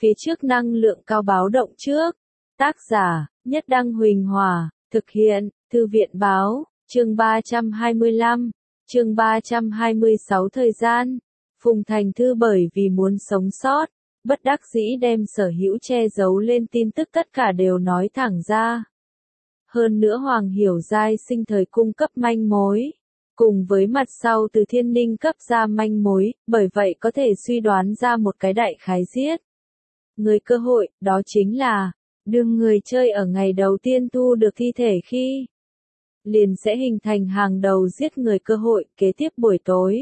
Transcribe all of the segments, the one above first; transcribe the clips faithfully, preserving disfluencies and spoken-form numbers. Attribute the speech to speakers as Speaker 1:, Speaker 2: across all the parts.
Speaker 1: phía trước năng lượng cao báo động trước. Tác giả, Nhất Đăng Huỳnh Hòa, thực hiện, Thư viện Báo, chương ba trăm hai mươi lăm, chương ba trăm hai mươi sáu thời gian. Phùng Thành Thư bởi vì muốn sống sót, bất đắc dĩ đem sở hữu che giấu lên tin tức tất cả đều nói thẳng ra. Hơn nữa Hoàng Hiểu Giai sinh thời cung cấp manh mối, cùng với mặt sau từ Thiên Ninh cấp ra manh mối, bởi vậy có thể suy đoán ra một cái đại khái giết người cơ hội, đó chính là, đương người chơi ở ngày đầu tiên thu được thi thể khi liền sẽ hình thành hàng đầu giết người cơ hội. Kế tiếp buổi tối,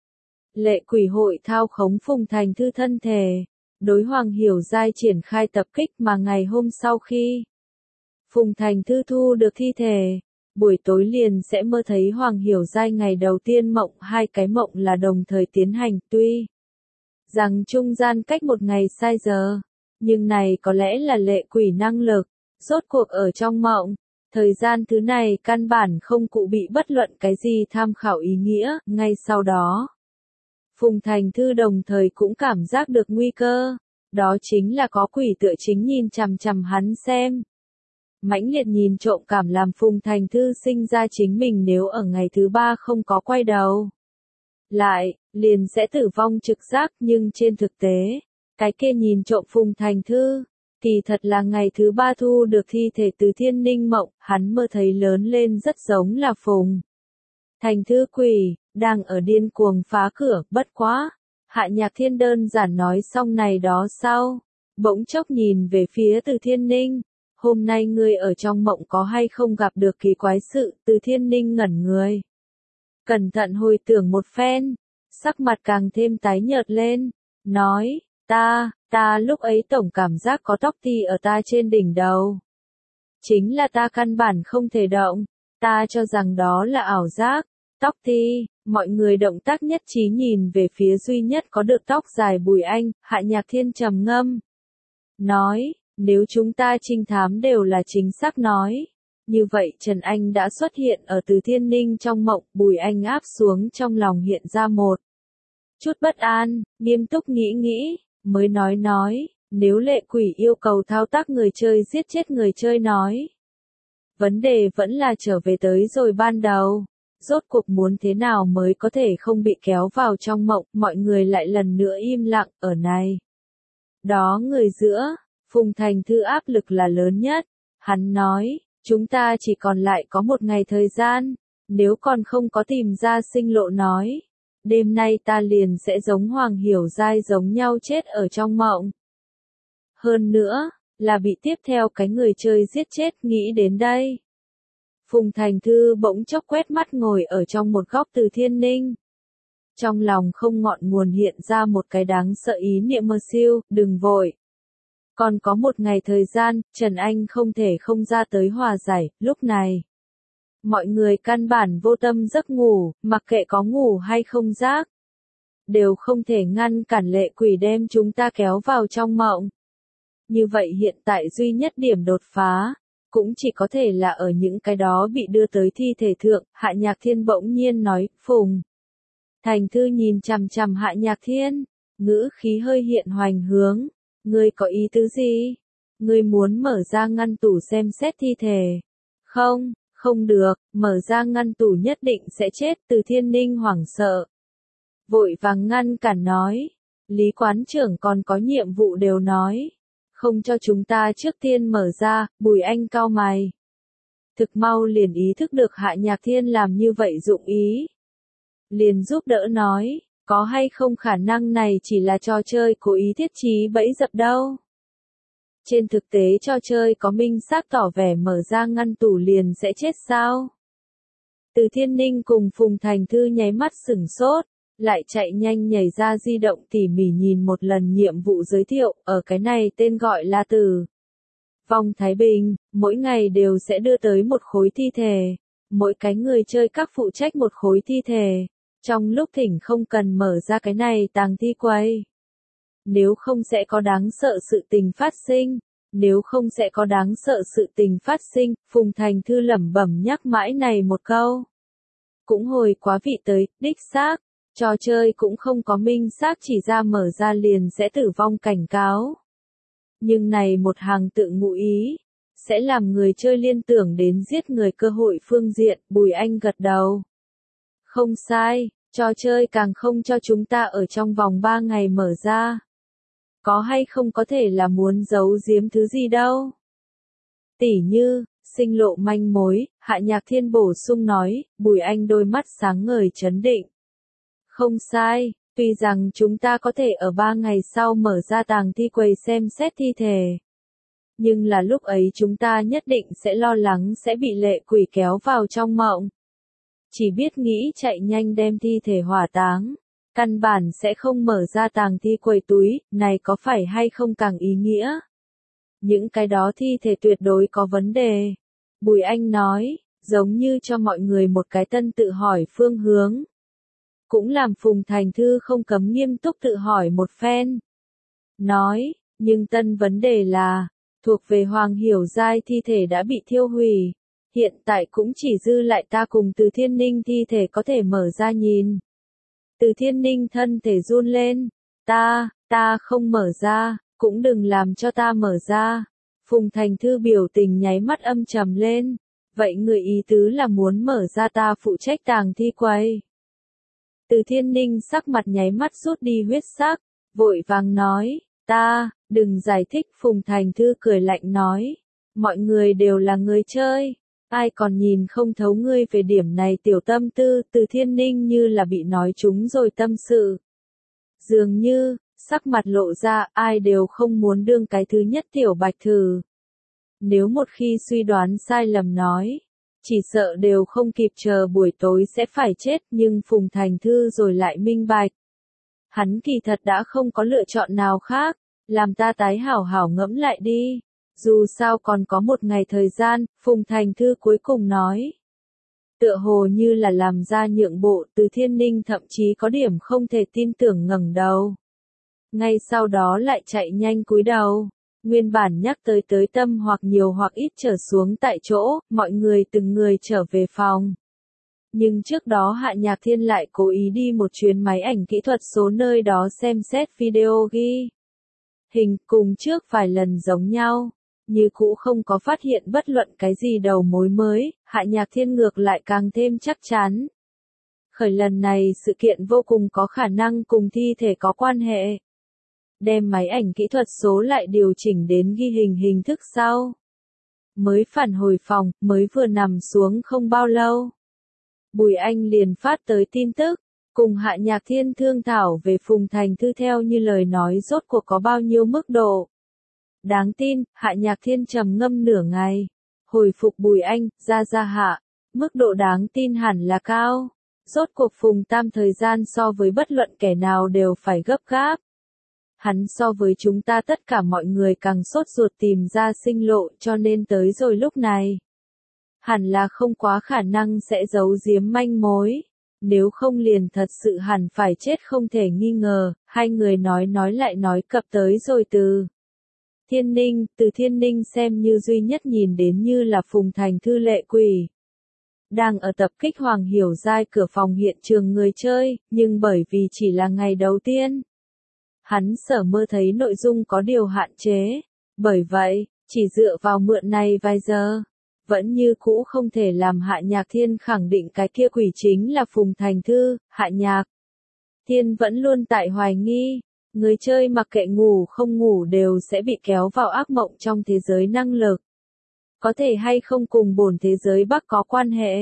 Speaker 1: Lệ Quỷ hội thao khống Phùng Thành Thư thân thể, đối Hoàng Hiểu Giai triển khai tập kích, mà ngày hôm sau khi Phùng Thành Thư thu được thi thể, buổi tối liền sẽ mơ thấy Hoàng Hiểu Giai ngày đầu tiên mộng. Hai cái mộng là đồng thời tiến hành, tuy rằng trung gian cách một ngày sai giờ, nhưng này có lẽ là lệ quỷ năng lực. Rốt cuộc ở trong mộng, thời gian thứ này căn bản không cụ bị bất luận cái gì tham khảo ý nghĩa. Ngay sau đó, Phùng Thành Thư đồng thời cũng cảm giác được nguy cơ, đó chính là có quỷ tựa chính nhìn chằm chằm hắn xem. Mãnh liệt nhìn trộm cảm làm Phùng Thành Thư sinh ra chính mình nếu ở ngày thứ ba không có quay đầu lại, liền sẽ tử vong trực giác. Nhưng trên thực tế, cái kia nhìn trộm Phùng Thành Thư, thì thật là ngày thứ ba thu được thi thể từ Thiên Ninh mộng. Hắn mơ thấy lớn lên rất giống là Phùng Thành Thư quỷ, đang ở điên cuồng phá cửa. Bất quá, Hạ Nhạc Thiên đơn giản nói xong này đó sau, bỗng chốc nhìn về phía từ Thiên Ninh. Hôm nay ngươi ở trong mộng có hay không gặp được kỳ quái sự? Từ Thiên Ninh ngẩn người, cẩn thận hồi tưởng một phen, sắc mặt càng thêm tái nhợt lên, nói, ta, ta lúc ấy tổng cảm giác có tóc ti ở ta trên đỉnh đầu. Chính là ta căn bản không thể động, ta cho rằng đó là ảo giác. Tóc ti, mọi người động tác nhất trí nhìn về phía duy nhất có được tóc dài Bùi Anh. Hạ Nhạc Thiên trầm ngâm, nói, nếu chúng ta trinh thám đều là chính xác nói, như vậy Trần Anh đã xuất hiện ở Từ Thiên Ninh trong mộng. Bùi Anh áp xuống trong lòng hiện ra một chút bất an, nghiêm túc nghĩ nghĩ, mới nói nói, nếu lệ quỷ yêu cầu thao tác người chơi giết chết người chơi nói. Vấn đề vẫn là trở về tới rồi ban đầu, rốt cuộc muốn thế nào mới có thể không bị kéo vào trong mộng. Mọi người lại lần nữa im lặng. Ở này đó người giữa, Phùng Thành Thư áp lực là lớn nhất. Hắn nói, chúng ta chỉ còn lại có một ngày thời gian, nếu còn không có tìm ra sinh lộ nói, đêm nay ta liền sẽ giống Hoàng Hiểu Giai giống nhau chết ở trong mộng. Hơn nữa, là bị tiếp theo cái người chơi giết chết. Nghĩ đến đây, Phùng Thành Thư bỗng chốc quét mắt ngồi ở trong một góc Từ Thiên Ninh. Trong lòng không ngọn nguồn hiện ra một cái đáng sợ ý niệm mơ siêu, đừng vội. Còn có một ngày thời gian, Trần Anh không thể không ra tới hòa giải. Lúc này, mọi người căn bản vô tâm giấc ngủ, mặc kệ có ngủ hay không giác, đều không thể ngăn cản lệ quỷ đem chúng ta kéo vào trong mộng. Như vậy hiện tại duy nhất điểm đột phá, cũng chỉ có thể là ở những cái đó bị đưa tới thi thể thượng. Hạ Nhạc Thiên bỗng nhiên nói. Phùng Thành Thư nhìn chằm chằm Hạ Nhạc Thiên, ngữ khí hơi hiện hoành hướng. Ngươi có ý tứ gì? Ngươi muốn mở ra ngăn tủ xem xét thi thể? Không, không được, mở ra ngăn tủ nhất định sẽ chết. Từ Thiên Ninh hoảng sợ, vội vàng ngăn cản nói. Lý quán trưởng còn có nhiệm vụ đều nói, không cho chúng ta trước tiên mở ra. Bùi Anh cau mày, thực mau liền ý thức được Hạ Nhạc Thiên làm như vậy dụng ý, liền giúp đỡ nói, có hay không khả năng này chỉ là trò chơi cố ý thiết trí bẫy dập đâu. Trên thực tế trò chơi có minh xác tỏ vẻ mở ra ngăn tủ liền sẽ chết sao? Từ Thiên Ninh cùng Phùng Thành Thư nháy mắt sửng sốt, lại chạy nhanh nhảy ra di động tỉ mỉ nhìn một lần nhiệm vụ giới thiệu. Ở cái này tên gọi là Tử Vong Thái Bình, mỗi ngày đều sẽ đưa tới một khối thi thể, mỗi cái người chơi các phụ trách một khối thi thể. Trong lúc thỉnh không cần mở ra cái này tàng thi quầy, nếu không sẽ có đáng sợ sự tình phát sinh, nếu không sẽ có đáng sợ sự tình phát sinh. Phùng Thành Thư lẩm bẩm nhắc mãi này một câu, cũng hồi quá vị tới. Đích xác, trò chơi cũng không có minh xác chỉ ra mở ra liền sẽ tử vong cảnh cáo. Nhưng này một hàng tự ngụ ý, sẽ làm người chơi liên tưởng đến giết người cơ hội phương diện, Bùi Anh gật đầu. Không sai, trò chơi càng không cho chúng ta ở trong vòng ba ngày mở ra. Có hay không có thể là muốn giấu giếm thứ gì đâu. Tỉ như, sinh lộ manh mối, Hạ Nhạc Thiên bổ sung nói, Bùi Anh đôi mắt sáng ngời chấn định. Không sai, tuy rằng chúng ta có thể ở ba ngày sau mở ra tàng thi quầy xem xét thi thể. Nhưng là lúc ấy chúng ta nhất định sẽ lo lắng sẽ bị lệ quỷ kéo vào trong mộng. Chỉ biết nghĩ chạy nhanh đem thi thể hỏa táng. Căn bản sẽ không mở ra tàng thi quầy túi, này có phải hay không càng ý nghĩa? Những cái đó thi thể tuyệt đối có vấn đề. Bùi Anh nói, giống như cho mọi người một cái tân tự hỏi phương hướng. Cũng làm Phùng Thành Thư không cấm nghiêm túc tự hỏi một phen. Nói, nhưng tân vấn đề là, thuộc về Hoàng Hiểu Giai thi thể đã bị thiêu hủy. Hiện tại cũng chỉ dư lại ta cùng Từ Thiên Ninh thi thể có thể mở ra nhìn. Từ Thiên Ninh thân thể run lên. Ta, ta không mở ra, cũng đừng làm cho ta mở ra. Phùng Thành Thư biểu tình nháy mắt âm trầm lên. Vậy người ý tứ là muốn mở ra ta phụ trách tàng thi quầy. Từ Thiên Ninh sắc mặt nháy mắt rút đi huyết sắc, vội vàng nói, ta, đừng giải thích. Phùng Thành Thư cười lạnh nói, mọi người đều là người chơi, ai còn nhìn không thấu ngươi về điểm này tiểu tâm tư. Từ Thiên Ninh như là bị nói trúng rồi tâm sự. Dường như, sắc mặt lộ ra, ai đều không muốn đương cái thứ nhất tiểu bạch thử. Nếu một khi suy đoán sai lầm nói, chỉ sợ đều không kịp chờ buổi tối sẽ phải chết. Nhưng Phùng Thành Thư rồi lại minh bạch. Hắn kỳ thật đã không có lựa chọn nào khác, làm ta tái hảo hảo ngẫm lại đi. Dù sao còn có một ngày thời gian, Phùng Thành Thư cuối cùng nói. Tựa hồ như là làm ra nhượng bộ. Từ Thiên Ninh thậm chí có điểm không thể tin tưởng ngẩng đầu. Ngay sau đó lại chạy nhanh cúi đầu. Nguyên bản nhắc tới tới tâm hoặc nhiều hoặc ít trở xuống tại chỗ, mọi người từng người trở về phòng. Nhưng trước đó Hạ Nhạc Thiên lại cố ý đi một chuyến máy ảnh kỹ thuật số nơi đó xem xét video ghi hình cùng trước vài lần giống nhau. Như cũ không có phát hiện bất luận cái gì đầu mối mới, Hạ Nhạc Thiên ngược lại càng thêm chắc chắn. Khởi lần này sự kiện vô cùng có khả năng cùng thi thể có quan hệ. Đem máy ảnh kỹ thuật số lại điều chỉnh đến ghi hình hình thức sau. Mới phản hồi phòng, mới vừa nằm xuống không bao lâu. Bùi Anh liền phát tới tin tức, cùng Hạ Nhạc Thiên thương thảo về Phùng Thành Thư theo như lời nói rốt cuộc có bao nhiêu mức độ. Đáng tin, Hạ Nhạc Thiên trầm ngâm nửa ngày. Hồi phục Bùi Anh, ra ra hạ. Mức độ đáng tin hẳn là cao. Rốt cuộc Phùng Tam thời gian so với bất luận kẻ nào đều phải gấp gáp. Hắn so với chúng ta tất cả mọi người càng sốt ruột tìm ra sinh lộ cho nên tới rồi lúc này. Hẳn là không quá khả năng sẽ giấu giếm manh mối. Nếu không liền thật sự hẳn phải chết không thể nghi ngờ. Hai người nói nói lại nói cập tới rồi từ Thiên Ninh. Từ Thiên Ninh xem như duy nhất nhìn đến như là Phùng Thành Thư lệ quỷ. Đang ở tập kích Hoàng Hiểu Giai cửa phòng hiện trường người chơi, nhưng bởi vì chỉ là ngày đầu tiên. Hắn sở mơ thấy nội dung có điều hạn chế. Bởi vậy, chỉ dựa vào mượn này vài giờ, vẫn như cũ không thể làm Hạ Nhạc Thiên khẳng định cái kia quỷ chính là Phùng Thành Thư. Hạ Nhạc Thiên vẫn luôn tại hoài nghi, người chơi mặc kệ ngủ không ngủ đều sẽ bị kéo vào ác mộng trong thế giới năng lực. Có thể hay không cùng bổn thế giới Bắc có quan hệ?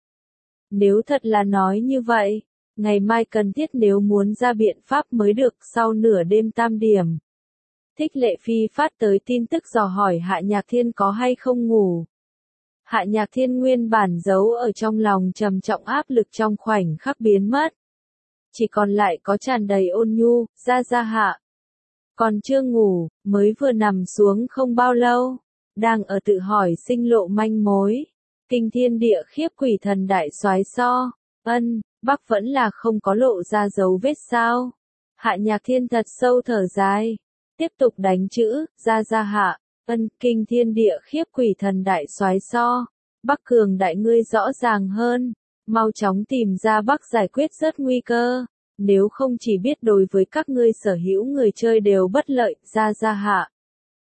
Speaker 1: Nếu thật là nói như vậy, ngày mai cần thiết nếu muốn ra biện pháp mới được. Sau nửa đêm tam điểm, Thích Lệ Phi phát tới tin tức dò hỏi Hạ Nhạc Thiên có hay không ngủ. Hạ Nhạc Thiên nguyên bản giấu ở trong lòng trầm trọng áp lực trong khoảnh khắc biến mất. Chỉ còn lại có tràn đầy ôn nhu, ra ra hạ. Còn chưa ngủ, mới vừa nằm xuống không bao lâu. Đang ở tự hỏi sinh lộ manh mối. Kinh thiên địa khiếp quỷ thần đại soái so. Ân, Bắc vẫn là không có lộ ra dấu vết sao. Hạ Nhạc Thiên thật sâu thở dài. Tiếp tục đánh chữ, ra ra hạ. Ân, kinh thiên địa khiếp quỷ thần đại soái so. Bắc cường đại ngươi rõ ràng hơn. Mau chóng tìm ra Bắc giải quyết rất nguy cơ. Nếu không chỉ biết đối với các ngươi sở hữu người chơi đều bất lợi, ra ra hạ.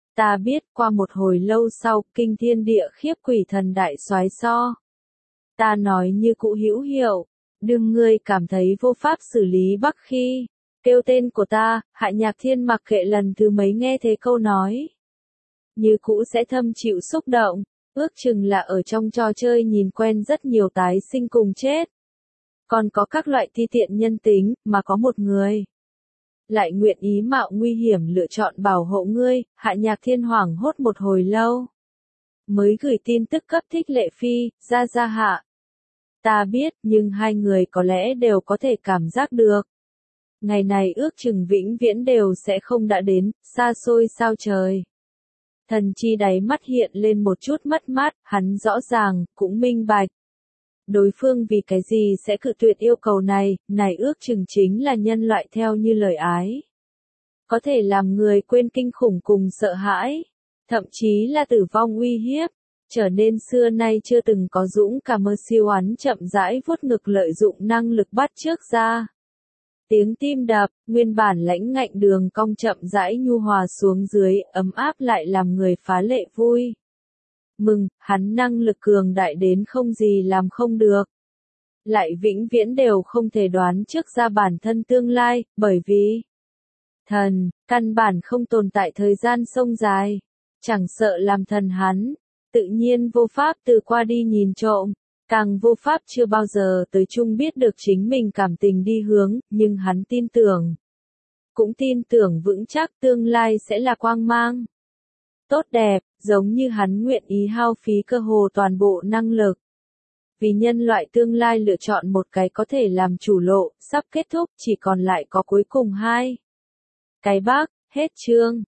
Speaker 1: Ta biết qua một hồi lâu sau, kinh thiên địa khiếp quỷ thần đại soái so. Ta nói như cụ hữu hiệu, đừng ngươi cảm thấy vô pháp xử lý Bắc khi kêu tên của ta, Hạ Nhạc Thiên mặc kệ lần thứ mấy nghe thế câu nói. Như cũ sẽ thâm chịu xúc động, ước chừng là ở trong trò chơi nhìn quen rất nhiều tái sinh cùng chết. Còn có các loại ti tiện nhân tính, mà có một người lại nguyện ý mạo nguy hiểm lựa chọn bảo hộ ngươi, Hạ Nhạc Thiên hoảng hốt một hồi lâu. Mới gửi tin tức cấp thích Lệ Phi, ra ra hạ. Ta biết, nhưng hai người có lẽ đều có thể cảm giác được. Ngày này ước chừng vĩnh viễn đều sẽ không đã đến, xa xôi sao trời. Thần chi đáy mắt hiện lên một chút mất mát, hắn rõ ràng, cũng minh bạch. Đối phương vì cái gì sẽ cự tuyệt yêu cầu này, này ước chừng chính là nhân loại theo như lời ái. Có thể làm người quên kinh khủng cùng sợ hãi, thậm chí là tử vong uy hiếp, trở nên xưa nay chưa từng có dũng cảm mơ siêu hắn chậm rãi vuốt ngực lợi dụng năng lực bắt trước ra. Tiếng tim đập, nguyên bản lãnh ngạnh đường cong chậm rãi nhu hòa xuống dưới, ấm áp lại làm người phá lệ vui. Mừng, hắn năng lực cường đại đến không gì làm không được. Lại vĩnh viễn đều không thể đoán trước ra bản thân tương lai, bởi vì thần, căn bản không tồn tại thời gian sông dài. Chẳng sợ làm thần hắn, tự nhiên vô pháp từ qua đi nhìn trộm. Càng vô pháp chưa bao giờ tới chung biết được chính mình cảm tình đi hướng, nhưng hắn tin tưởng. Cũng tin tưởng vững chắc tương lai sẽ là quang mang. Tốt đẹp, giống như hắn nguyện ý hao phí cơ hồ toàn bộ năng lực. Vì nhân loại tương lai lựa chọn một cái có thể làm chủ lộ, sắp kết thúc chỉ còn lại có cuối cùng hai. Cái bác, hết chương.